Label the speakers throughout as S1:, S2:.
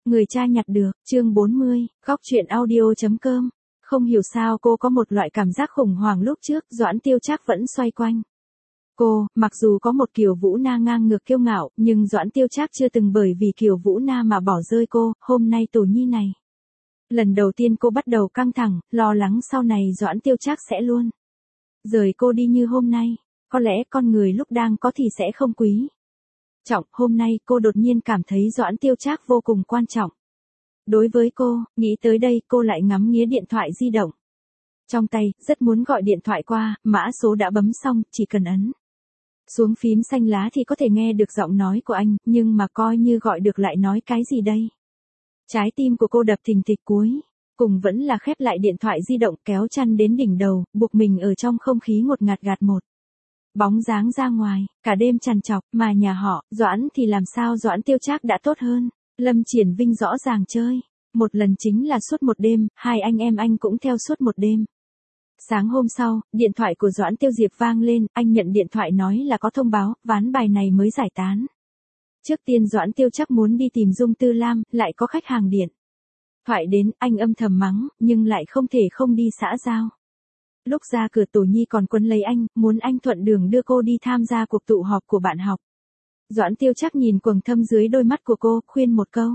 S1: Người cha nhặt được, chương 40, góc truyện audio.com. Không hiểu sao cô có một loại cảm giác khủng hoảng lúc trước Doãn Tiêu Trác vẫn xoay quanh. Cô, mặc dù có một Kiều Vũ Na ngang ngược kiêu ngạo, nhưng Doãn Tiêu Trác chưa từng bởi vì Kiều Vũ Na mà bỏ rơi cô, hôm nay Tổ Nhi này. Lần đầu tiên cô bắt đầu căng thẳng, lo lắng sau này Doãn Tiêu Trác sẽ luôn rời cô đi như hôm nay, có lẽ con người lúc đang có thì sẽ không quý trọng, hôm nay cô đột nhiên cảm thấy Doãn Tiêu Trác vô cùng quan trọng. Đối với cô, nghĩ tới đây cô lại ngắm nghía điện thoại di động trong tay, rất muốn gọi điện thoại qua, mã số đã bấm xong, chỉ cần ấn xuống phím xanh lá thì có thể nghe được giọng nói của anh, nhưng mà coi như gọi được lại nói cái gì đây? Trái tim của cô đập thình thịch, cuối cùng vẫn là khép lại điện thoại di động, kéo chăn đến đỉnh đầu, buộc mình ở trong không khí ngột ngạt gạt một bóng dáng ra ngoài, cả đêm trằn trọc, mà nhà họ Doãn thì làm sao Doãn Tiêu Trác đã tốt hơn. Lâm Triển Vinh rõ ràng chơi một lần chính là suốt một đêm, hai anh em anh cũng theo suốt một đêm. Sáng hôm sau, điện thoại của Doãn Tiêu Diệp vang lên, anh nhận điện thoại nói là có thông báo, ván bài này mới giải tán. Trước tiên Doãn Tiêu Trác muốn đi tìm Dung Tư Lam, lại có khách hàng điện thoại đến, anh âm thầm mắng, nhưng lại không thể không đi xã giao. Lúc ra cửa Tổ Nhi còn quấn lấy anh, muốn anh thuận đường đưa cô đi tham gia cuộc tụ họp của bạn học. Doãn Tiêu Trác nhìn quầng thâm dưới đôi mắt của cô, khuyên một câu.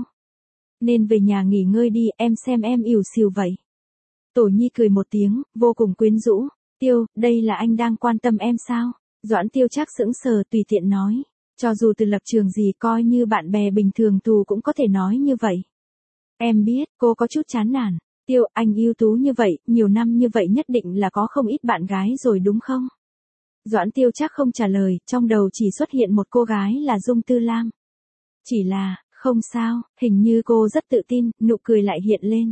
S1: Nên về nhà nghỉ ngơi đi, em xem em ỉu xìu vậy. Tổ Nhi cười một tiếng, vô cùng quyến rũ. Tiêu, đây là anh đang quan tâm em sao? Doãn Tiêu Trác sững sờ tùy tiện nói. Cho dù từ lập trường gì coi như bạn bè bình thường tù cũng có thể nói như vậy. Em biết, cô có chút chán nản. Tiêu, anh ưu tú như vậy, nhiều năm như vậy nhất định là có không ít bạn gái rồi đúng không? Doãn Tiêu Trác không trả lời, trong đầu chỉ xuất hiện một cô gái là Dung Tư Lam. Chỉ là, không sao, hình như cô rất tự tin, nụ cười lại hiện lên.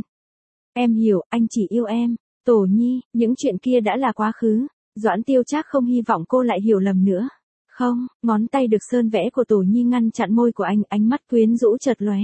S1: Em hiểu, anh chỉ yêu em. Tổ Nhi, những chuyện kia đã là quá khứ. Doãn Tiêu Trác không hy vọng cô lại hiểu lầm nữa. Không, ngón tay được sơn vẽ của Tổ Nhi ngăn chặn môi của anh, ánh mắt quyến rũ chợt lóe.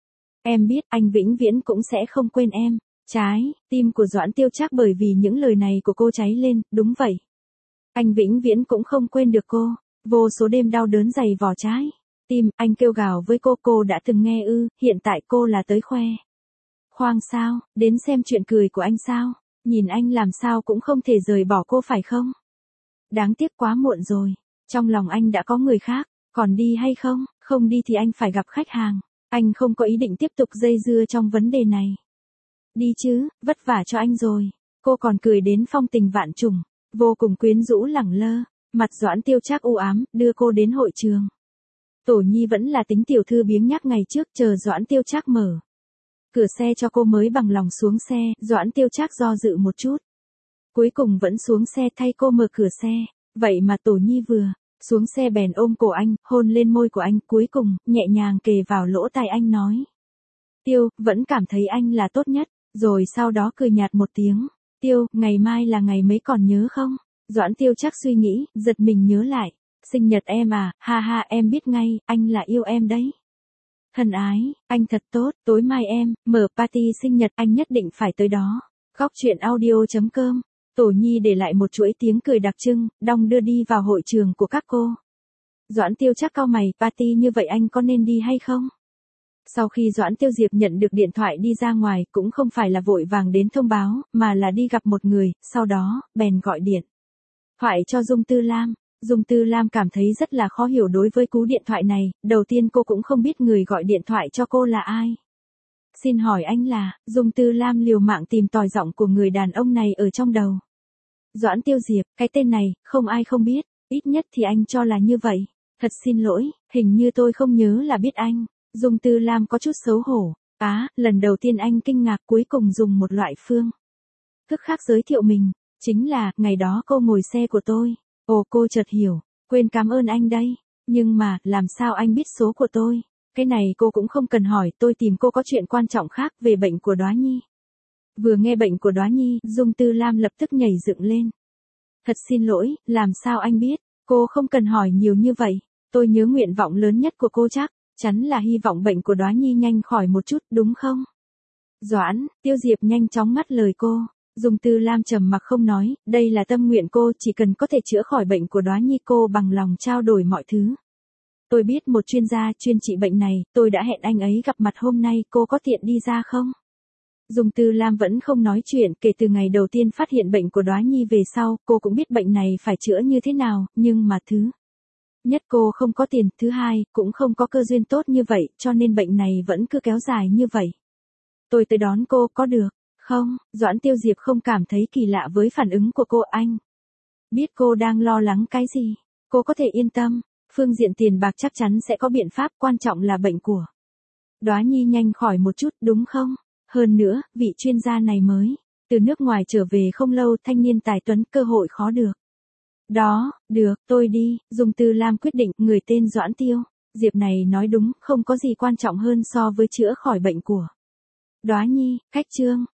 S1: Em biết, anh vĩnh viễn cũng sẽ không quên em. Trái tim của Doãn Tiêu Trác bởi vì những lời này của cô cháy lên, đúng vậy. Anh vĩnh viễn cũng không quên được cô. Vô số đêm đau đớn dày vò trái tim, anh kêu gào với cô đã từng nghe ư, hiện tại cô là tới khoe khoang sao, đến xem chuyện cười của anh sao, nhìn anh làm sao cũng không thể rời bỏ cô phải không? Đáng tiếc quá muộn rồi, trong lòng anh đã có người khác, còn đi hay không? Không đi thì anh phải gặp khách hàng, anh không có ý định tiếp tục dây dưa trong vấn đề này. Đi chứ, vất vả cho anh rồi. Cô còn cười đến phong tình vạn trùng, vô cùng quyến rũ lẳng lơ, mặt Doãn Tiêu Trác u ám, đưa cô đến hội trường. Tổ Nhi vẫn là tính tiểu thư biếng nhác ngày trước, chờ Doãn Tiêu Trác mở cửa xe cho cô mới bằng lòng xuống xe. Doãn Tiêu Trác do dự một chút, cuối cùng vẫn xuống xe thay cô mở cửa xe. Vậy mà Tổ Nhi vừa xuống xe bèn ôm cổ anh, hôn lên môi của anh, cuối cùng nhẹ nhàng kề vào lỗ tai anh nói. Tiêu, vẫn cảm thấy anh là tốt nhất. Rồi sau đó cười nhạt một tiếng. Tiêu, ngày mai là ngày mấy còn nhớ không? Doãn Tiêu Trác suy nghĩ, giật mình nhớ lại. Sinh nhật em à, ha ha, em biết ngay, anh là yêu em đấy. Thân ái, anh thật tốt, tối mai em mở party sinh nhật, anh nhất định phải tới đó. Góc truyện audio.com. Tổ Nhi để lại một chuỗi tiếng cười đặc trưng, đong đưa đi vào hội trường của các cô. Doãn Tiêu Trác cau mày, party như vậy anh có nên đi hay không? Sau khi Doãn Tiêu Diệp nhận được điện thoại đi ra ngoài, cũng không phải là vội vàng đến thông báo, mà là đi gặp một người, sau đó, bèn gọi điện thoại cho Dung Tư Lam. Dung Tư Lam cảm thấy rất là khó hiểu đối với cú điện thoại này, đầu tiên cô cũng không biết người gọi điện thoại cho cô là ai. Xin hỏi anh là, Dung Tư Lam liều mạng tìm tòi giọng của người đàn ông này ở trong đầu. Doãn Tiêu Diệp, cái tên này, không ai không biết, ít nhất thì anh cho là như vậy. Thật xin lỗi, hình như tôi không nhớ là biết anh. Dung Tư Lam có chút xấu hổ. Lần đầu tiên anh kinh ngạc cuối cùng dùng một loại phương thức khác giới thiệu mình. Chính là, ngày đó cô ngồi xe của tôi. Ồ, cô chợt hiểu, quên cảm ơn anh đây. Nhưng mà, làm sao anh biết số của tôi? Cái này cô cũng không cần hỏi, tôi tìm cô có chuyện quan trọng khác về bệnh của Đóa Nhi. Vừa nghe bệnh của Đóa Nhi, Dung Tư Lam lập tức nhảy dựng lên. Thật xin lỗi, làm sao anh biết? Cô không cần hỏi nhiều như vậy. Tôi nhớ nguyện vọng lớn nhất của cô chắc chắn là hy vọng bệnh của Đóa Nhi nhanh khỏi một chút, đúng không? Doãn Tiêu Diệp nhanh chóng ngắt lời cô. Dung Tư Lam trầm mặc không nói, đây là tâm nguyện cô, chỉ cần có thể chữa khỏi bệnh của Đóa Nhi cô bằng lòng trao đổi mọi thứ. Tôi biết một chuyên gia chuyên trị bệnh này, tôi đã hẹn anh ấy gặp mặt hôm nay, cô có tiện đi ra không? Dung Tư Lam vẫn không nói chuyện, kể từ ngày đầu tiên phát hiện bệnh của Đóa Nhi về sau, cô cũng biết bệnh này phải chữa như thế nào, nhưng mà thứ nhất cô không có tiền, thứ hai, cũng không có cơ duyên tốt như vậy, cho nên bệnh này vẫn cứ kéo dài như vậy. Tôi tới đón cô, có được không? Doãn Tiêu Diệp không cảm thấy kỳ lạ với phản ứng của cô. Anh biết cô đang lo lắng cái gì, cô có thể yên tâm, phương diện tiền bạc chắc chắn sẽ có biện pháp, quan trọng là bệnh của Đóa Nhi nhanh khỏi một chút, đúng không? Hơn nữa, vị chuyên gia này mới từ nước ngoài trở về không lâu, thanh niên tài tuấn, cơ hội khó được. Đó, được, tôi đi. Dung Tư Lam quyết định, người tên Doãn Tiêu Diệp này nói đúng, không có gì quan trọng hơn so với chữa khỏi bệnh của Đóa Nhi. Khách trương